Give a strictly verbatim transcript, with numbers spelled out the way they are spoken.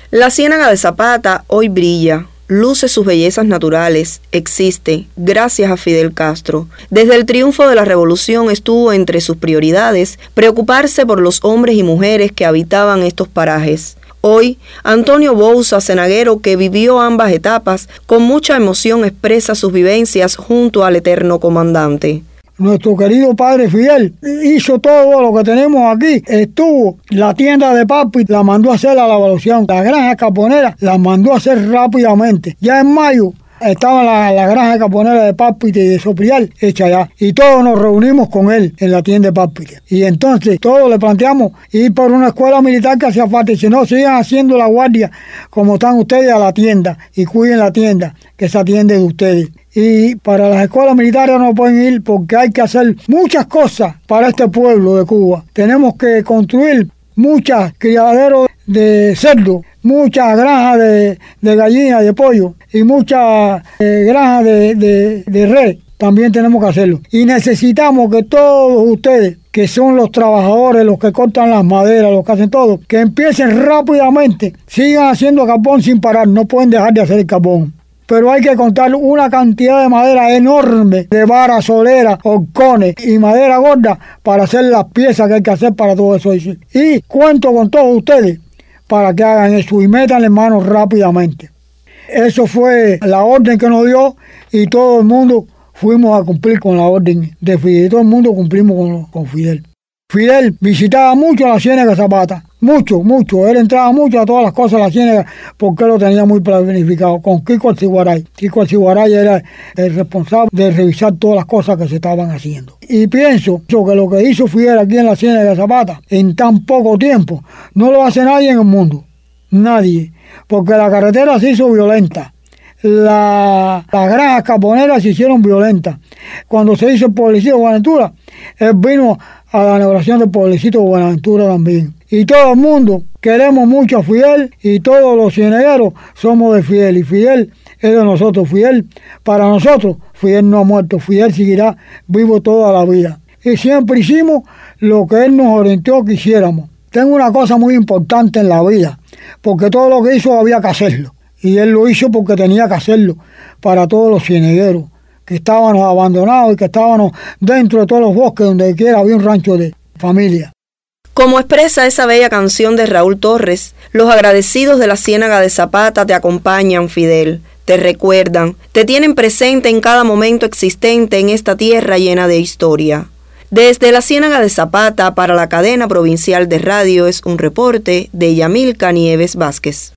La Ciénaga de Zapata hoy brilla, luce sus bellezas naturales, existe gracias a Fidel Castro. Desde el triunfo de la revolución estuvo entre sus prioridades preocuparse por los hombres y mujeres que habitaban estos parajes. Hoy, Antonio Bouza, cenaguero que vivió ambas etapas, con mucha emoción expresa sus vivencias junto al eterno comandante. Nuestro querido padre Fidel hizo todo lo que tenemos aquí. Estuvo la tienda de papi, la mandó a hacer a la evaluación. La granja caponera la mandó a hacer rápidamente. Ya en mayo estaba la, la granja caponera de papi y de Soprial hecha ya. Y todos nos reunimos con él en la tienda de papi. Y entonces todos le planteamos ir por una escuela militar que hacía falta. Y si no, sigan haciendo la guardia como están ustedes a la tienda. Y cuiden la tienda, que se atiende de ustedes. Y para las escuelas militares no pueden ir porque hay que hacer muchas cosas para este pueblo de Cuba. Tenemos que construir muchas criaderos de cerdo, muchas granjas de, de gallinas, de pollo y muchas eh, granjas de, de, de res. También tenemos que hacerlo. Y necesitamos que todos ustedes, que son los trabajadores, los que cortan las maderas, los que hacen todo, que empiecen rápidamente, sigan haciendo carbón sin parar. No pueden dejar de hacer el carbón. Pero hay que contar una cantidad de madera enorme, de varas, soleras, horcones y madera gorda para hacer las piezas que hay que hacer para todo eso. Y cuento con todos ustedes para que hagan eso y metan en manos rápidamente. Eso fue la orden que nos dio y todo el mundo fuimos a cumplir con la orden de Fidel. Y todo el mundo cumplimos con, con Fidel. Fidel visitaba mucho la Ciénaga de Zapata. Mucho, mucho. Él entraba mucho a todas las cosas de la Ciénaga porque él lo tenía muy planificado. Con Kiko Alciguaray. Kiko Alciguaray era el responsable de revisar todas las cosas que se estaban haciendo. Y pienso que lo que hizo Fidel aquí en la Ciénaga de Zapata, en tan poco tiempo, no lo hace nadie en el mundo. Nadie. Porque la carretera se hizo violenta. La, las granjas caponeras se hicieron violentas. Cuando se hizo el pueblecito de Buenaventura, él vino a la inauguración del pueblecito de Buenaventura también. Y todo el mundo queremos mucho a Fidel y todos los cienegueros somos de Fidel. Y Fidel es de nosotros. Fidel, para nosotros, Fidel no ha muerto. Fidel seguirá vivo toda la vida. Y siempre hicimos lo que él nos orientó que hiciéramos. Tengo una cosa muy importante en la vida, porque todo lo que hizo había que hacerlo. Y él lo hizo porque tenía que hacerlo para todos los cienegueros que estábamos abandonados y que estábamos dentro de todos los bosques donde quiera había un rancho de familia. Como expresa esa bella canción de Raúl Torres, los agradecidos de la Ciénaga de Zapata te acompañan, Fidel, te recuerdan, te tienen presente en cada momento existente en esta tierra llena de historia. Desde la Ciénaga de Zapata para la cadena provincial de radio es un reporte de Yamilca Nieves Vázquez.